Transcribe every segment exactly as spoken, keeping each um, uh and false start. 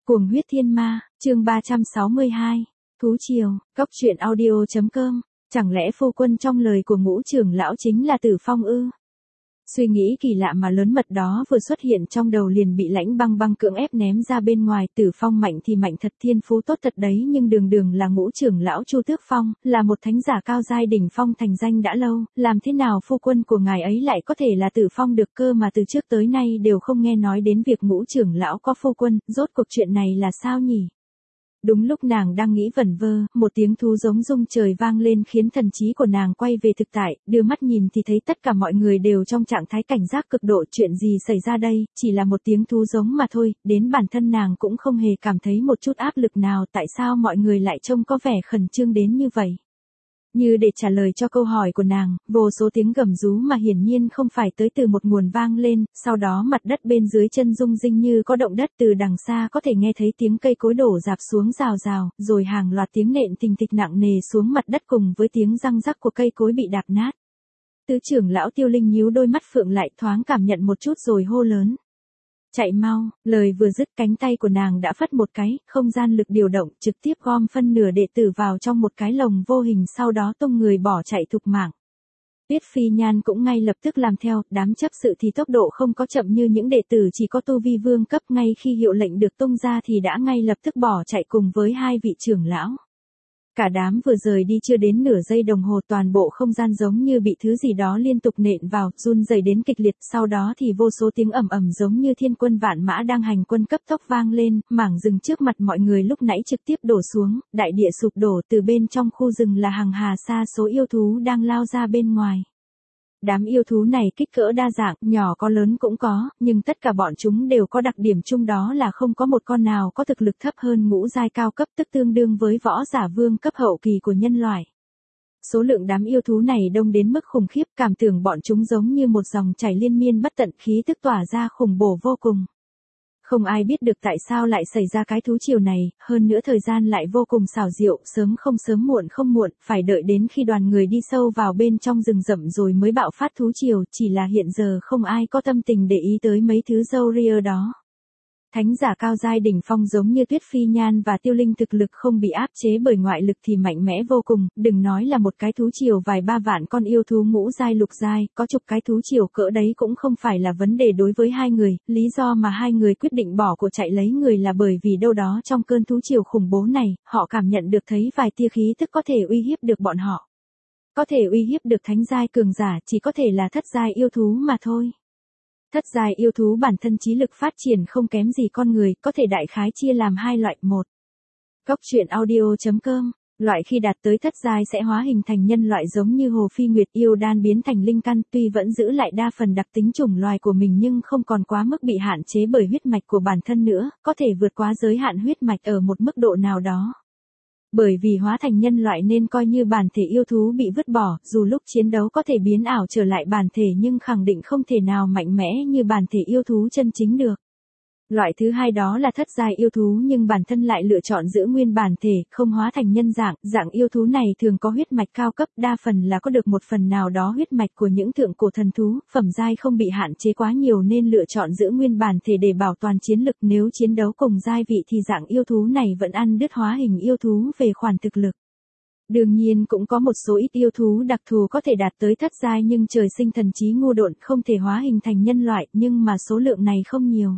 Cuồng huyết thiên ma, chương ba trăm sáu mươi hai, Thú triều, cốc truyện audio chấm com, chẳng lẽ phu quân trong lời của Ngũ trưởng lão chính là Tử Phong ư? Suy nghĩ kỳ lạ mà lớn mật đó vừa xuất hiện trong đầu liền bị Lãnh Băng Băng cưỡng ép ném ra bên ngoài. Tử Phong mạnh thì mạnh thật, thiên phú tốt thật đấy, nhưng đường đường là Ngũ trưởng lão Chu Tước Phong, là một thánh giả cao giai đỉnh phong thành danh đã lâu, làm thế nào phu quân của ngài ấy lại có thể là Tử Phong được cơ, mà từ trước tới nay đều không nghe nói đến việc Ngũ trưởng lão có phu quân, rốt cuộc chuyện này là sao nhỉ? Đúng lúc nàng đang nghĩ vẩn vơ, một tiếng thú giống rung trời vang lên khiến thần trí của nàng quay về thực tại, đưa mắt nhìn thì thấy tất cả mọi người đều trong trạng thái cảnh giác cực độ. Chuyện gì xảy ra đây? Chỉ là một tiếng thú giống mà thôi, đến bản thân nàng cũng không hề cảm thấy một chút áp lực nào. Tại sao mọi người lại trông có vẻ khẩn trương đến như vậy? Như để trả lời cho câu hỏi của nàng, vô số tiếng gầm rú mà hiển nhiên không phải tới từ một nguồn vang lên, sau đó mặt đất bên dưới chân rung rinh như có động đất, từ đằng xa có thể nghe thấy tiếng cây cối đổ rạp xuống rào rào, rồi hàng loạt tiếng nện thình thịch nặng nề xuống mặt đất cùng với tiếng răng rắc của cây cối bị đạp nát. Tứ trưởng lão Tiêu Linh nhíu đôi mắt phượng lại, thoáng cảm nhận một chút rồi hô lớn. Chạy mau, lời vừa dứt cánh tay của nàng đã phất một cái, không gian lực điều động, trực tiếp gom phân nửa đệ tử vào trong một cái lồng vô hình, sau đó tung người bỏ chạy thục mạng. Tuyết Phi Nhan cũng ngay lập tức làm theo, đám chấp sự thì tốc độ không có chậm như những đệ tử chỉ có tu vi vương cấp, ngay khi hiệu lệnh được tung ra thì đã ngay lập tức bỏ chạy cùng với hai vị trưởng lão. Cả đám vừa rời đi chưa đến nửa giây đồng hồ, toàn bộ không gian giống như bị thứ gì đó liên tục nện vào, run rẩy đến kịch liệt, sau đó thì vô số tiếng ầm ầm giống như thiên quân vạn mã đang hành quân cấp tốc vang lên, mảng rừng trước mặt mọi người lúc nãy trực tiếp đổ xuống, đại địa sụp đổ, từ bên trong khu rừng là hàng hà sa số yêu thú đang lao ra bên ngoài. Đám yêu thú này kích cỡ đa dạng, nhỏ có lớn cũng có, nhưng tất cả bọn chúng đều có đặc điểm chung, đó là không có một con nào có thực lực thấp hơn ngũ giai cao cấp, tức tương đương với võ giả vương cấp hậu kỳ của nhân loại. Số lượng đám yêu thú này đông đến mức khủng khiếp, cảm tưởng bọn chúng giống như một dòng chảy liên miên bất tận, khí tức tỏa ra khủng bổ vô cùng. Không ai biết được tại sao lại xảy ra cái thú triều này, hơn nữa thời gian lại vô cùng xảo diệu, sớm không sớm muộn không muộn, phải đợi đến khi đoàn người đi sâu vào bên trong rừng rậm rồi mới bạo phát thú triều, chỉ là hiện giờ không ai có tâm tình để ý tới mấy thứ râu ria đó. Thánh giả cao giai đỉnh phong giống như Tuyết Phi Nhan và Tiêu Linh thực lực không bị áp chế bởi ngoại lực thì mạnh mẽ vô cùng, đừng nói là một cái thú triều vài ba vạn con yêu thú ngũ giai lục giai, có chục cái thú triều cỡ đấy cũng không phải là vấn đề đối với hai người. Lý do mà hai người quyết định bỏ cuộc chạy lấy người là bởi vì đâu đó trong cơn thú triều khủng bố này, họ cảm nhận được thấy vài tia khí tức có thể uy hiếp được bọn họ. Có thể uy hiếp được thánh giai cường giả chỉ có thể là thất giai yêu thú mà thôi. Thất giai yêu thú bản thân trí lực phát triển không kém gì con người, có thể đại khái chia làm hai loại. Một, cốc truyện audio chấm com, loại khi đạt tới thất giai sẽ hóa hình thành nhân loại giống như Hồ Phi Nguyệt, yêu đan biến thành linh căn, tuy vẫn giữ lại đa phần đặc tính chủng loài của mình nhưng không còn quá mức bị hạn chế bởi huyết mạch của bản thân nữa, có thể vượt quá giới hạn huyết mạch ở một mức độ nào đó. Bởi vì hóa thành nhân loại nên coi như bản thể yêu thú bị vứt bỏ, dù lúc chiến đấu có thể biến ảo trở lại bản thể nhưng khẳng định không thể nào mạnh mẽ như bản thể yêu thú chân chính được. Loại thứ hai đó là thất giai yêu thú nhưng bản thân lại lựa chọn giữ nguyên bản thể, không hóa thành nhân dạng. Dạng yêu thú này thường có huyết mạch cao cấp, đa phần là có được một phần nào đó huyết mạch của những thượng cổ thần thú, phẩm giai không bị hạn chế quá nhiều nên lựa chọn giữ nguyên bản thể để bảo toàn chiến lực. Nếu chiến đấu cùng giai vị thì dạng yêu thú này vẫn ăn đứt hóa hình yêu thú về khoản thực lực. Đương nhiên cũng có một số ít yêu thú đặc thù có thể đạt tới thất giai nhưng trời sinh thần trí ngu độn không thể hóa hình thành nhân loại, nhưng mà số lượng này không nhiều.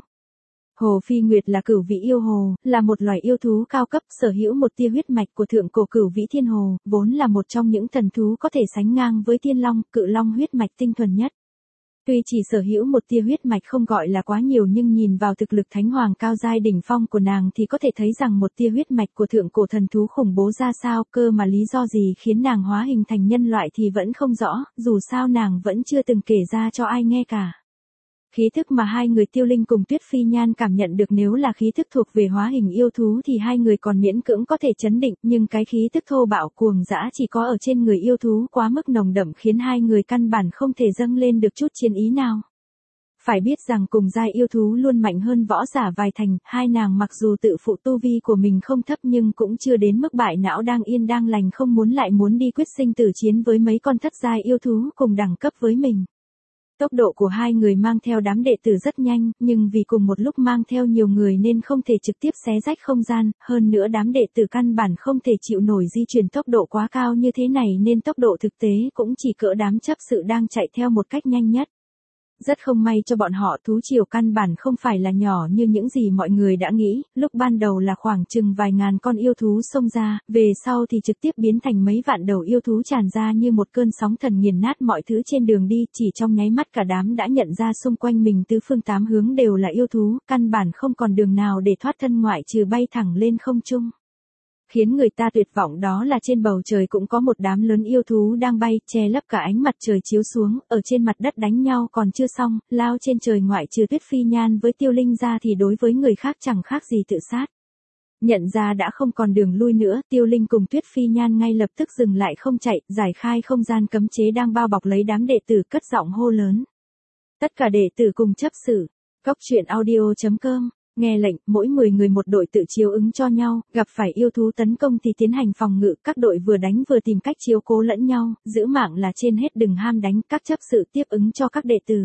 Hồ Phi Nguyệt là cửu vĩ yêu hồ, là một loài yêu thú cao cấp, sở hữu một tia huyết mạch của thượng cổ cửu vĩ thiên hồ, vốn là một trong những thần thú có thể sánh ngang với thiên long, cự long huyết mạch tinh thuần nhất. Tuy chỉ sở hữu một tia huyết mạch không gọi là quá nhiều nhưng nhìn vào thực lực thánh hoàng cao giai đỉnh phong của nàng thì có thể thấy rằng một tia huyết mạch của thượng cổ thần thú khủng bố ra sao, cơ mà lý do gì khiến nàng hóa hình thành nhân loại thì vẫn không rõ, dù sao nàng vẫn chưa từng kể ra cho ai nghe cả. Khí thức mà hai người Tiêu Linh cùng Tuyết Phi Nhan cảm nhận được nếu là khí thức thuộc về hóa hình yêu thú thì hai người còn miễn cưỡng có thể chấn định, nhưng cái khí thức thô bạo cuồng dã chỉ có ở trên người yêu thú quá mức nồng đậm khiến hai người căn bản không thể dâng lên được chút chiến ý nào. Phải biết rằng cùng giai yêu thú luôn mạnh hơn võ giả vài thành, hai nàng mặc dù tự phụ tu vi của mình không thấp nhưng cũng chưa đến mức bại não đang yên đang lành không muốn lại muốn đi quyết sinh tử chiến với mấy con thất giai yêu thú cùng đẳng cấp với mình. Tốc độ của hai người mang theo đám đệ tử rất nhanh, nhưng vì cùng một lúc mang theo nhiều người nên không thể trực tiếp xé rách không gian, hơn nữa đám đệ tử căn bản không thể chịu nổi di chuyển tốc độ quá cao như thế này nên tốc độ thực tế cũng chỉ cỡ đám chấp sự đang chạy theo một cách nhanh nhất. Rất không may cho bọn họ, thú triều căn bản không phải là nhỏ như những gì mọi người đã nghĩ, lúc ban đầu là khoảng chừng vài ngàn con yêu thú xông ra, về sau thì trực tiếp biến thành mấy vạn đầu yêu thú tràn ra như một cơn sóng thần nghiền nát mọi thứ trên đường đi, chỉ trong nháy mắt cả đám đã nhận ra xung quanh mình tứ phương tám hướng đều là yêu thú, căn bản không còn đường nào để thoát thân ngoại trừ bay thẳng lên không trung. Khiến người ta tuyệt vọng đó là trên bầu trời cũng có một đám lớn yêu thú đang bay, che lấp cả ánh mặt trời chiếu xuống, ở trên mặt đất đánh nhau còn chưa xong, lao trên trời ngoại trừ Tuyết Phi Nhan với Tiêu Linh ra thì đối với người khác chẳng khác gì tự sát. Nhận ra đã không còn đường lui nữa, Tiêu Linh cùng Tuyết Phi Nhan ngay lập tức dừng lại không chạy, giải khai không gian cấm chế đang bao bọc lấy đám đệ tử, cất giọng hô lớn. Tất cả đệ tử cùng chấp xử. Cốc truyện audio chấm com. Nghe lệnh, mỗi mười người một đội tự chiếu ứng cho nhau, gặp phải yêu thú tấn công thì tiến hành phòng ngự, các đội vừa đánh vừa tìm cách chiếu cố lẫn nhau, giữ mạng là trên hết, đừng ham đánh, các chấp sự tiếp ứng cho các đệ tử.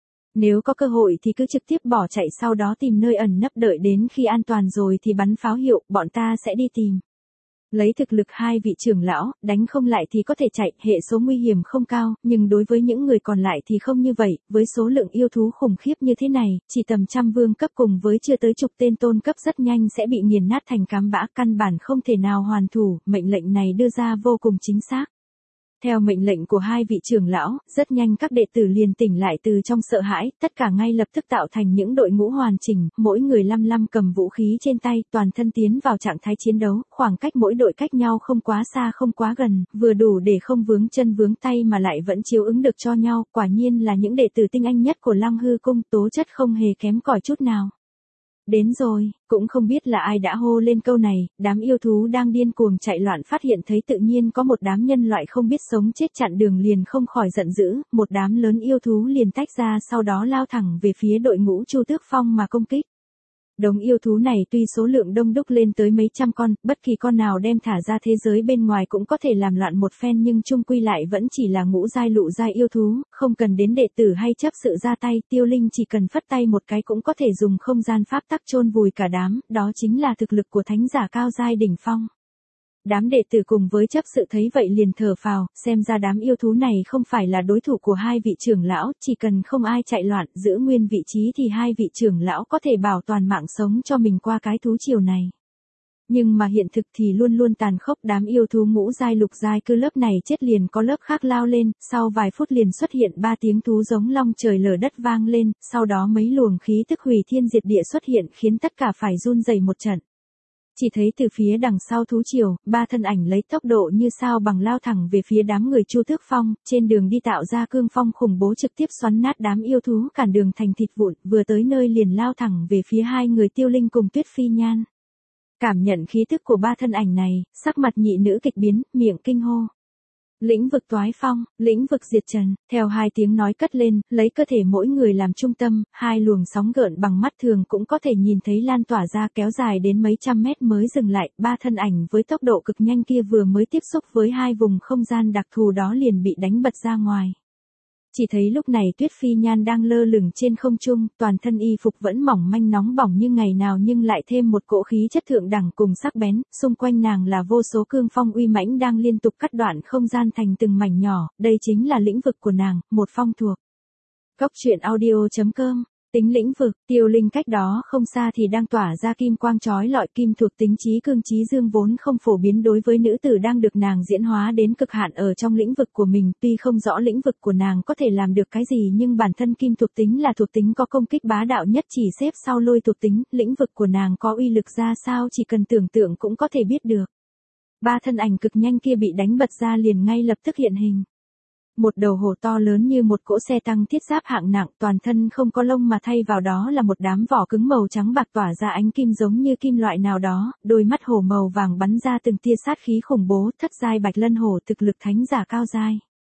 Nếu có cơ hội thì cứ trực tiếp bỏ chạy, sau đó tìm nơi ẩn nấp đợi đến khi an toàn rồi thì bắn pháo hiệu, bọn ta sẽ đi tìm. Lấy thực lực hai vị trưởng lão, đánh không lại thì có thể chạy, hệ số nguy hiểm không cao, nhưng đối với những người còn lại thì không như vậy, với số lượng yêu thú khủng khiếp như thế này, chỉ tầm trăm vương cấp cùng với chưa tới chục tên tôn cấp rất nhanh sẽ bị nghiền nát thành cám bã, căn bản không thể nào hoàn thủ, mệnh lệnh này đưa ra vô cùng chính xác. Theo mệnh lệnh của hai vị trưởng lão, rất nhanh các đệ tử liền tỉnh lại từ trong sợ hãi, tất cả ngay lập tức tạo thành những đội ngũ hoàn chỉnh, mỗi người lăm lăm cầm vũ khí trên tay, toàn thân tiến vào trạng thái chiến đấu, khoảng cách mỗi đội cách nhau không quá xa không quá gần, vừa đủ để không vướng chân vướng tay mà lại vẫn chiếu ứng được cho nhau, quả nhiên là những đệ tử tinh anh nhất của Lăng Hư Cung, tố chất không hề kém cỏi chút nào. Đến rồi, cũng không biết là ai đã hô lên câu này, đám yêu thú đang điên cuồng chạy loạn phát hiện thấy tự nhiên có một đám nhân loại không biết sống chết chặn đường liền không khỏi giận dữ, một đám lớn yêu thú liền tách ra sau đó lao thẳng về phía đội ngũ Chu Tước Phong mà công kích. Đống yêu thú này tuy số lượng đông đúc lên tới mấy trăm con, bất kỳ con nào đem thả ra thế giới bên ngoài cũng có thể làm loạn một phen nhưng chung quy lại vẫn chỉ là ngũ giai lụ giai yêu thú, không cần đến đệ tử hay chấp sự ra tay, Tiêu Linh chỉ cần phất tay một cái cũng có thể dùng không gian pháp tắc chôn vùi cả đám, đó chính là thực lực của thánh giả cao giai đỉnh phong. Đám đệ tử cùng với chấp sự thấy vậy liền thở phào, xem ra đám yêu thú này không phải là đối thủ của hai vị trưởng lão, chỉ cần không ai chạy loạn, giữ nguyên vị trí thì hai vị trưởng lão có thể bảo toàn mạng sống cho mình qua cái thú triều này. Nhưng mà hiện thực thì luôn luôn tàn khốc, đám yêu thú ngũ giai lục giai cứ lớp này chết liền có lớp khác lao lên, sau vài phút liền xuất hiện ba tiếng thú giống long trời lở đất vang lên, sau đó mấy luồng khí tức hủy thiên diệt địa xuất hiện khiến tất cả phải run rẩy một trận. Chỉ thấy từ phía đằng sau thú triều, ba thân ảnh lấy tốc độ như sao bằng lao thẳng về phía đám người Chu Tước Phong, trên đường đi tạo ra cương phong khủng bố trực tiếp xoắn nát đám yêu thú cản đường thành thịt vụn, vừa tới nơi liền lao thẳng về phía hai người Tiêu Linh cùng Tuyết Phi Nhan. Cảm nhận khí tức của ba thân ảnh này, sắc mặt nhị nữ kịch biến, miệng kinh hô. Lĩnh vực toái phong, lĩnh vực diệt trần, theo hai tiếng nói cất lên, lấy cơ thể mỗi người làm trung tâm, hai luồng sóng gợn bằng mắt thường cũng có thể nhìn thấy lan tỏa ra kéo dài đến mấy trăm mét mới dừng lại, ba thân ảnh với tốc độ cực nhanh kia vừa mới tiếp xúc với hai vùng không gian đặc thù đó liền bị đánh bật ra ngoài. Chỉ thấy lúc này Tuyết Phi Nhan đang lơ lửng trên không trung, toàn thân y phục vẫn mỏng manh nóng bỏng như ngày nào nhưng lại thêm một cỗ khí chất thượng đẳng cùng sắc bén, xung quanh nàng là vô số cương phong uy mãnh đang liên tục cắt đoạn không gian thành từng mảnh nhỏ, đây chính là lĩnh vực của nàng, một phong thuộc. Cốc truyện audio chấm com. Tính lĩnh vực, Tiêu Linh cách đó không xa thì đang tỏa ra kim quang chói lọi, kim thuộc tính trí cương trí dương vốn không phổ biến đối với nữ tử đang được nàng diễn hóa đến cực hạn ở trong lĩnh vực của mình, tuy không rõ lĩnh vực của nàng có thể làm được cái gì nhưng bản thân kim thuộc tính là thuộc tính có công kích bá đạo nhất chỉ xếp sau lôi thuộc tính, lĩnh vực của nàng có uy lực ra sao chỉ cần tưởng tượng cũng có thể biết được. Ba thân ảnh cực nhanh kia bị đánh bật ra liền ngay lập tức hiện hình. Một đầu hổ to lớn như một cỗ xe tăng thiết giáp hạng nặng, toàn thân không có lông mà thay vào đó là một đám vỏ cứng màu trắng bạc tỏa ra ánh kim giống như kim loại nào đó, đôi mắt hổ màu vàng bắn ra từng tia sát khí khủng bố, thất giai bạch lân hổ thực lực thánh giả cao giai.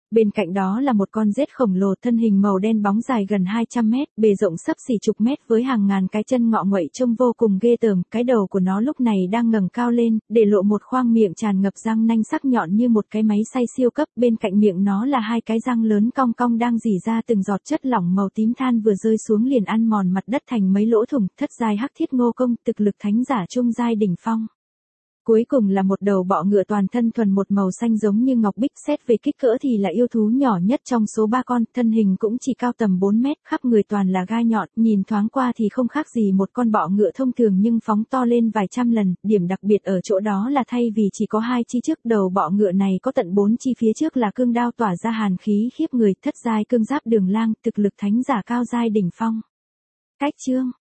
Bên cạnh đó là một con rết khổng lồ thân hình màu đen bóng dài gần hai trăm mét, bề rộng xấp xỉ chục mét với hàng ngàn cái chân ngọ nguậy trông vô cùng ghê tởm. Cái đầu của nó lúc này đang ngẩng cao lên, để lộ một khoang miệng tràn ngập răng nanh sắc nhọn như một cái máy xay siêu cấp. Bên cạnh miệng nó là hai cái răng lớn cong cong đang rỉ ra từng giọt chất lỏng màu tím than vừa rơi xuống liền ăn mòn mặt đất thành mấy lỗ thủng. Thất giai hắc thiết ngô công, thực lực thánh giả trung giai đỉnh phong. Cuối cùng là một đầu bọ ngựa toàn thân thuần một màu xanh giống như ngọc bích, xét về kích cỡ thì là yêu thú nhỏ nhất trong số ba con, thân hình cũng chỉ cao tầm bốn mét, khắp người toàn là gai nhọn, nhìn thoáng qua thì không khác gì một con bọ ngựa thông thường nhưng phóng to lên vài trăm lần. Điểm đặc biệt ở chỗ đó là thay vì chỉ có hai chi trước đầu bọ ngựa này có tận bốn chi, phía trước là cương đao tỏa ra hàn khí khiếp người. Thất giai cương giáp đường lang, thực lực thánh giả cao giai đỉnh phong. Cách chương